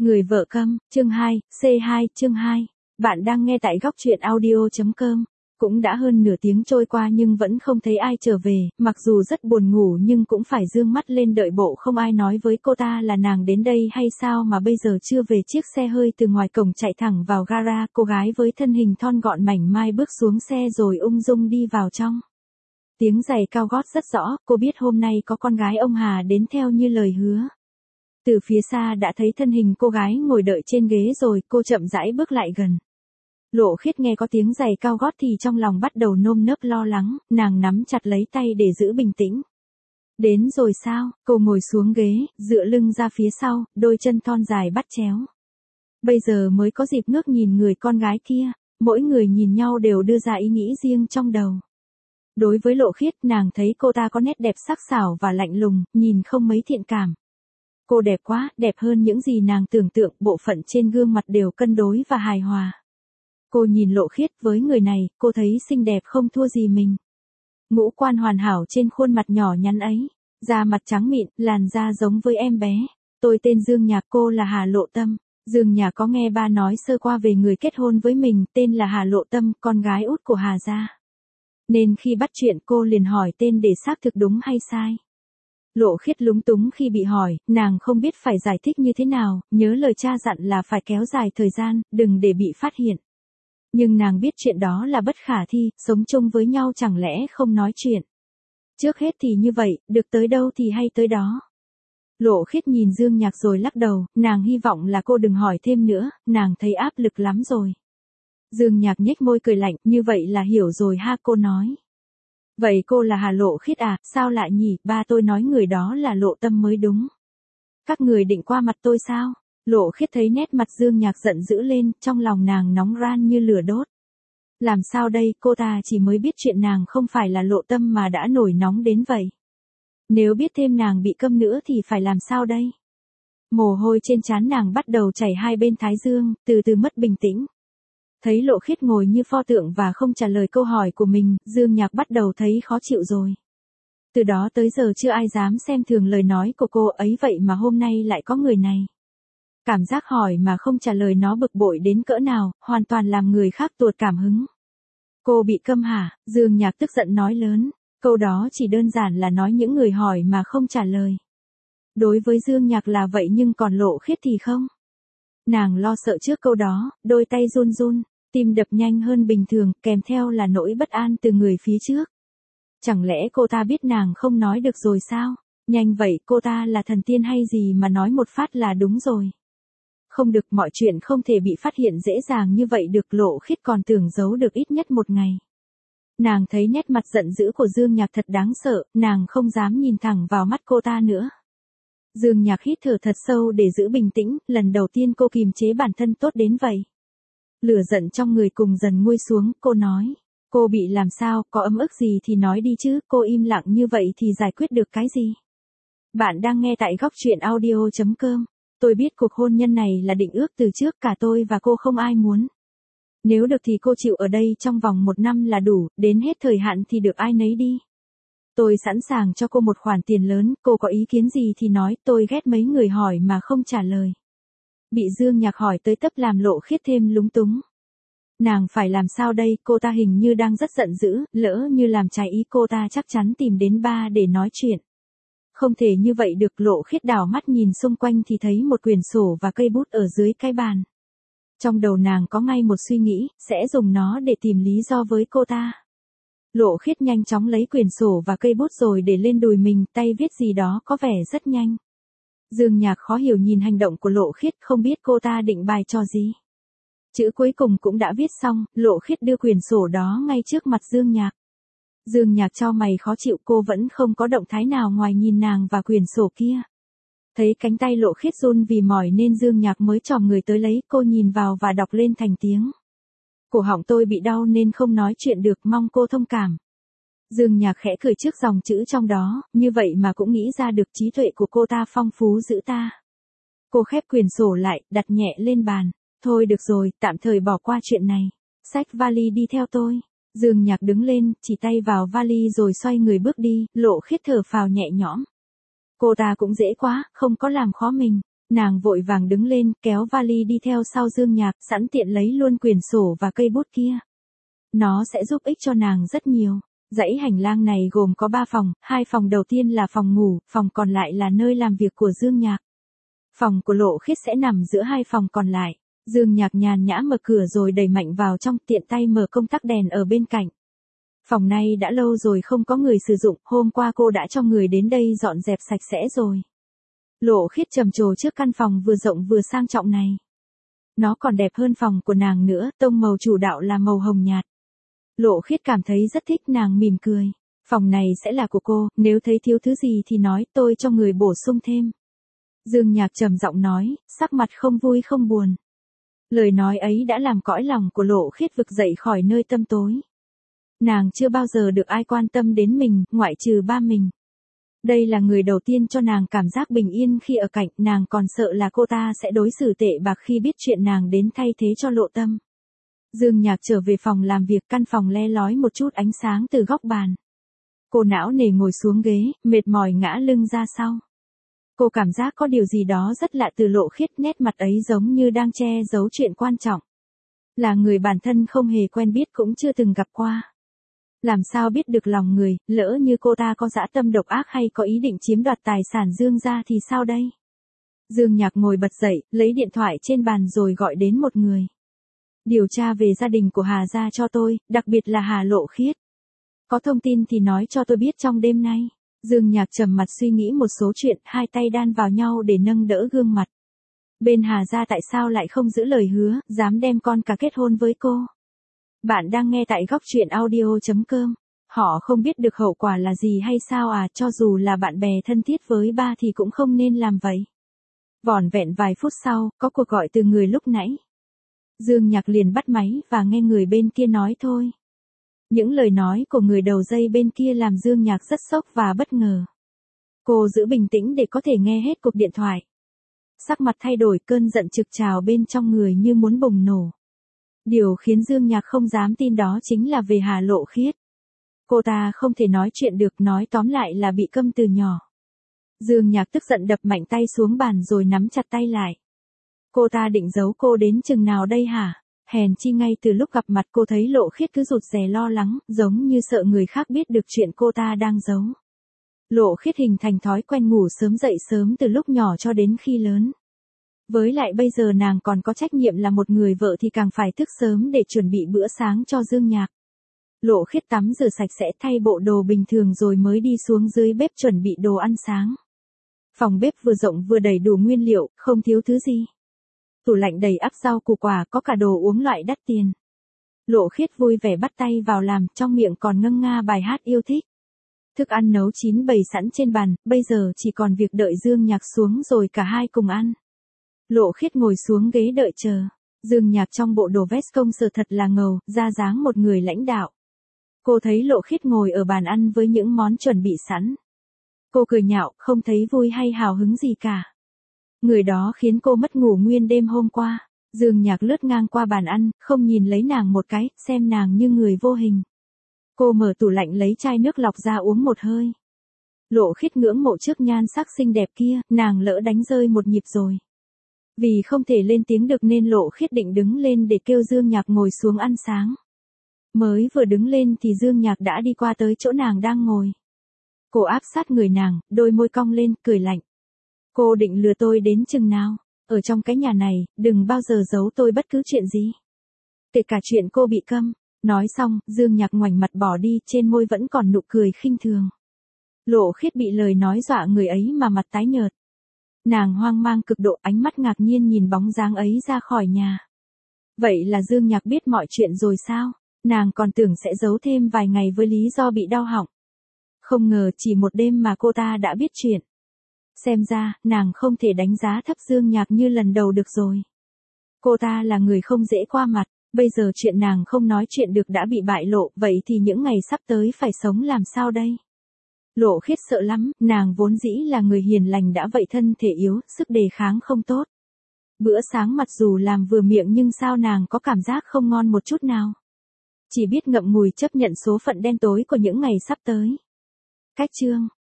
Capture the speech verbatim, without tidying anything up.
Người vợ câm, chương hai, xê hai, chương hai. Bạn đang nghe tại góc truyện audio chấm com. Cũng đã hơn nửa tiếng trôi qua nhưng vẫn không thấy ai trở về, mặc dù rất buồn ngủ nhưng cũng phải dương mắt lên đợi bộ không ai nói với cô ta là nàng đến đây hay sao mà bây giờ chưa về. Chiếc xe hơi từ ngoài cổng chạy thẳng vào gara, cô gái với thân hình thon gọn mảnh mai bước xuống xe rồi ung dung đi vào trong. Tiếng giày cao gót rất rõ, cô biết hôm nay có con gái ông Hà đến theo như lời hứa. Từ phía xa đã thấy thân hình cô gái ngồi đợi trên ghế rồi, cô chậm rãi bước lại gần. Lộ Khiết nghe có tiếng giày cao gót thì trong lòng bắt đầu nơm nớp lo lắng, nàng nắm chặt lấy tay để giữ bình tĩnh. Đến rồi sao? Cô ngồi xuống ghế, dựa lưng ra phía sau, đôi chân thon dài bắt chéo. Bây giờ mới có dịp ngước nhìn người con gái kia, mỗi người nhìn nhau đều đưa ra ý nghĩ riêng trong đầu. Đối với Lộ Khiết, nàng thấy cô ta có nét đẹp sắc sảo và lạnh lùng, nhìn không mấy thiện cảm. Cô đẹp quá, đẹp hơn những gì nàng tưởng tượng, bộ phận trên gương mặt đều cân đối và hài hòa. Cô nhìn Lộ Khiết, với người này, cô thấy xinh đẹp không thua gì mình. Ngũ quan hoàn hảo trên khuôn mặt nhỏ nhắn ấy, da mặt trắng mịn, làn da giống với em bé. Tôi tên Dương Nhạc, cô là Hà Lộ Tâm. Dương Nhạc có nghe ba nói sơ qua về người kết hôn với mình, tên là Hà Lộ Tâm, con gái út của Hà gia. Nên khi bắt chuyện cô liền hỏi tên để xác thực đúng hay sai. Lộ Khiết lúng túng khi bị hỏi, nàng không biết phải giải thích như thế nào, nhớ lời cha dặn là phải kéo dài thời gian, đừng để bị phát hiện. Nhưng nàng biết chuyện đó là bất khả thi, sống chung với nhau chẳng lẽ không nói chuyện. Trước hết thì như vậy, được tới đâu thì hay tới đó. Lộ Khiết nhìn Dương Nhạc rồi lắc đầu, nàng hy vọng là cô đừng hỏi thêm nữa, nàng thấy áp lực lắm rồi. Dương Nhạc nhếch môi cười lạnh, như vậy là hiểu rồi ha, cô nói. Vậy cô là Hà Lộ Khiết à, sao lại nhỉ, ba tôi nói người đó là Lộ Tâm mới đúng. Các người định qua mặt tôi sao? Lộ Khiết thấy nét mặt Dương Nhạc giận dữ lên, trong lòng nàng nóng ran như lửa đốt. Làm sao đây, cô ta chỉ mới biết chuyện nàng không phải là Lộ Tâm mà đã nổi nóng đến vậy. Nếu biết thêm nàng bị câm nữa thì phải làm sao đây? Mồ hôi trên trán nàng bắt đầu chảy hai bên thái dương, từ từ mất bình tĩnh. Thấy Lộ Khiết ngồi như pho tượng và không trả lời câu hỏi của mình, Dương Nhạc bắt đầu thấy khó chịu rồi. Từ đó tới giờ chưa ai dám xem thường lời nói của cô ấy, vậy mà hôm nay lại có người này. Cảm giác hỏi mà không trả lời nó bực bội đến cỡ nào, hoàn toàn làm người khác tuột cảm hứng. Cô bị câm hả? Dương Nhạc tức giận nói lớn, câu đó chỉ đơn giản là nói những người hỏi mà không trả lời. Đối với Dương Nhạc là vậy nhưng còn Lộ Khiết thì không. Nàng lo sợ trước câu đó, đôi tay run run, tim đập nhanh hơn bình thường, kèm theo là nỗi bất an từ người phía trước. Chẳng lẽ cô ta biết nàng không nói được rồi sao? Nhanh vậy, cô ta là thần tiên hay gì mà nói một phát là đúng rồi. Không được, mọi chuyện không thể bị phát hiện dễ dàng như vậy được, Lộ Khiết còn tưởng giấu được ít nhất một ngày. Nàng thấy nét mặt giận dữ của Dương Nhạc thật đáng sợ, nàng không dám nhìn thẳng vào mắt cô ta nữa. Dương Nhạc hít thở thật sâu để giữ bình tĩnh, lần đầu tiên cô kiềm chế bản thân tốt đến vậy. Lửa giận trong người cùng dần nguôi xuống, cô nói, cô bị làm sao, có ấm ức gì thì nói đi chứ, cô im lặng như vậy thì giải quyết được cái gì. Bạn đang nghe tại góc truyện audio chấm com. Tôi biết cuộc hôn nhân này là định ước từ trước, cả tôi và cô không ai muốn. Nếu được thì cô chịu ở đây trong vòng một năm là đủ, đến hết thời hạn thì được ai nấy đi. Tôi sẵn sàng cho cô một khoản tiền lớn, cô có ý kiến gì thì nói, tôi ghét mấy người hỏi mà không trả lời. Bị Dương Nhạc hỏi tới tấp làm Lộ Khiết thêm lúng túng. Nàng phải làm sao đây, cô ta hình như đang rất giận dữ, lỡ như làm trái ý cô ta chắc chắn tìm đến ba để nói chuyện. Không thể như vậy được, Lộ Khiết đảo mắt nhìn xung quanh thì thấy một quyển sổ và cây bút ở dưới cái bàn. Trong đầu nàng có ngay một suy nghĩ, sẽ dùng nó để tìm lý do với cô ta. Lộ Khiết nhanh chóng lấy quyển sổ và cây bút rồi để lên đùi mình, tay viết gì đó có vẻ rất nhanh. Dương Nhạc khó hiểu nhìn hành động của Lộ Khiết, không biết cô ta định bài trò gì. Chữ cuối cùng cũng đã viết xong, Lộ Khiết đưa quyển sổ đó ngay trước mặt Dương Nhạc. Dương Nhạc chau mày khó chịu, cô vẫn không có động thái nào ngoài nhìn nàng và quyển sổ kia. Thấy cánh tay Lộ Khiết run vì mỏi nên Dương Nhạc mới chòm người tới lấy, cô nhìn vào và đọc lên thành tiếng. Cổ họng tôi bị đau nên không nói chuyện được, mong cô thông cảm. Dương Nhạc khẽ cười trước dòng chữ trong đó, như vậy mà cũng nghĩ ra được, trí tuệ của cô ta phong phú dữ ta. Cô khép quyển sổ lại, đặt nhẹ lên bàn. Thôi được rồi, tạm thời bỏ qua chuyện này. Xách vali đi theo tôi. Dương Nhạc đứng lên, chỉ tay vào vali rồi xoay người bước đi, Lộ Khiết thở phào nhẹ nhõm. Cô ta cũng dễ quá, không có làm khó mình. Nàng vội vàng đứng lên, kéo vali đi theo sau Dương Nhạc, sẵn tiện lấy luôn quyển sổ và cây bút kia. Nó sẽ giúp ích cho nàng rất nhiều. Dãy hành lang này gồm có ba phòng, hai phòng đầu tiên là phòng ngủ, phòng còn lại là nơi làm việc của Dương Nhạc. Phòng của Lộ Khiết sẽ nằm giữa hai phòng còn lại. Dương Nhạc nhàn nhã mở cửa rồi đẩy mạnh vào trong, tiện tay mở công tắc đèn ở bên cạnh. Phòng này đã lâu rồi không có người sử dụng, hôm qua cô đã cho người đến đây dọn dẹp sạch sẽ rồi. Lộ Khiết trầm trồ trước căn phòng vừa rộng vừa sang trọng này. Nó còn đẹp hơn phòng của nàng nữa, tông màu chủ đạo là màu hồng nhạt. Lộ Khiết cảm thấy rất thích, nàng mỉm cười. Phòng này sẽ là của cô, nếu thấy thiếu thứ gì thì nói, tôi cho người bổ sung thêm. Dương Nhạc trầm giọng nói, sắc mặt không vui không buồn. Lời nói ấy đã làm cõi lòng của Lộ Khiết vực dậy khỏi nơi tâm tối. Nàng chưa bao giờ được ai quan tâm đến mình, ngoại trừ ba mình. Đây là người đầu tiên cho nàng cảm giác bình yên khi ở cạnh, nàng còn sợ là cô ta sẽ đối xử tệ bạc khi biết chuyện nàng đến thay thế cho Lộ Tâm. Dương Nhạc trở về phòng làm việc, căn phòng le lói một chút ánh sáng từ góc bàn. Cô não nề ngồi xuống ghế, mệt mỏi ngã lưng ra sau. Cô cảm giác có điều gì đó rất lạ từ Lộ Khiết, nét mặt ấy giống như đang che giấu chuyện quan trọng. Là người bản thân không hề quen biết cũng chưa từng gặp qua. Làm sao biết được lòng người, lỡ như cô ta có dã tâm độc ác hay có ý định chiếm đoạt tài sản Dương gia thì sao đây? Dương Nhạc ngồi bật dậy, lấy điện thoại trên bàn rồi gọi đến một người. Điều tra về gia đình của Hà gia cho tôi, đặc biệt là Hà Lộ Khiết. Có thông tin thì nói cho tôi biết trong đêm nay. Dương Nhạc trầm mặt suy nghĩ một số chuyện, hai tay đan vào nhau để nâng đỡ gương mặt. Bên Hà gia tại sao lại không giữ lời hứa, dám đem con cả kết hôn với cô? Bạn đang nghe tại góc truyện audio chấm com. Họ không biết được hậu quả là gì hay sao à, cho dù là bạn bè thân thiết với ba thì cũng không nên làm vậy. Vỏn vẹn vài phút sau, có cuộc gọi từ người lúc nãy. Dương Nhạc liền bắt máy và nghe người bên kia nói thôi. Những lời nói của người đầu dây bên kia làm Dương Nhạc rất sốc và bất ngờ. Cô giữ bình tĩnh để có thể nghe hết cuộc điện thoại. Sắc mặt thay đổi, cơn giận trực trào bên trong người như muốn bùng nổ. Điều khiến Dương Nhạc không dám tin đó chính là về Hà Lộ Khiết. Cô ta không thể nói chuyện được, nói tóm lại là bị câm từ nhỏ. Dương Nhạc tức giận đập mạnh tay xuống bàn rồi nắm chặt tay lại. Cô ta định giấu cô đến chừng nào đây hả? Hèn chi ngay từ lúc gặp mặt cô thấy Lộ Khiết cứ rụt rè lo lắng, giống như sợ người khác biết được chuyện cô ta đang giấu. Lộ Khiết hình thành thói quen ngủ sớm dậy sớm từ lúc nhỏ cho đến khi lớn. Với lại bây giờ nàng còn có trách nhiệm là một người vợ thì càng phải thức sớm để chuẩn bị bữa sáng cho Dương Nhạc. Lộ Khiết tắm rửa sạch sẽ, thay bộ đồ bình thường rồi mới đi xuống dưới bếp chuẩn bị đồ ăn sáng. Phòng bếp vừa rộng vừa đầy đủ nguyên liệu, không thiếu thứ gì. Tủ lạnh đầy ắp rau củ quả, có cả đồ uống loại đắt tiền. Lộ Khiết vui vẻ bắt tay vào làm, trong miệng còn ngâm nga bài hát yêu thích. Thức ăn nấu chín bày sẵn trên bàn, bây giờ chỉ còn việc đợi Dương Nhạc xuống rồi cả hai cùng ăn. Lộ Khiết ngồi xuống ghế đợi chờ. Dương Nhạc trong bộ đồ vest công sở thật là ngầu, ra dáng một người lãnh đạo. Cô thấy Lộ Khiết ngồi ở bàn ăn với những món chuẩn bị sẵn. Cô cười nhạo, không thấy vui hay hào hứng gì cả. Người đó khiến cô mất ngủ nguyên đêm hôm qua. Dương Nhạc lướt ngang qua bàn ăn, không nhìn lấy nàng một cái, xem nàng như người vô hình. Cô mở tủ lạnh lấy chai nước lọc ra uống một hơi. Lộ Khiết ngưỡng mộ trước nhan sắc xinh đẹp kia, nàng lỡ đánh rơi một nhịp rồi. Vì không thể lên tiếng được nên Lộ Khiết định đứng lên để kêu Dương Nhạc ngồi xuống ăn sáng. Mới vừa đứng lên thì Dương Nhạc đã đi qua tới chỗ nàng đang ngồi. Cô áp sát người nàng, đôi môi cong lên, cười lạnh. Cô định lừa tôi đến chừng nào? Ở trong cái nhà này, đừng bao giờ giấu tôi bất cứ chuyện gì. Kể cả chuyện cô bị câm. Nói xong, Dương Nhạc ngoảnh mặt bỏ đi, trên môi vẫn còn nụ cười khinh thường. Lộ Khiết bị lời nói dọa người ấy mà mặt tái nhợt. Nàng hoang mang cực độ, ánh mắt ngạc nhiên nhìn bóng dáng ấy ra khỏi nhà. Vậy là Dương Nhạc biết mọi chuyện rồi sao? Nàng còn tưởng sẽ giấu thêm vài ngày với lý do bị đau họng. Không ngờ chỉ một đêm mà cô ta đã biết chuyện. Xem ra, nàng không thể đánh giá thấp Dương Nhạc như lần đầu được rồi. Cô ta là người không dễ qua mặt, bây giờ chuyện nàng không nói chuyện được đã bị bại lộ, vậy thì những ngày sắp tới phải sống làm sao đây? Lộ Khiết sợ lắm, nàng vốn dĩ là người hiền lành đã vậy thân thể yếu, sức đề kháng không tốt. Bữa sáng mặc dù làm vừa miệng nhưng sao nàng có cảm giác không ngon một chút nào. Chỉ biết ngậm ngùi chấp nhận số phận đen tối của những ngày sắp tới. Cách chương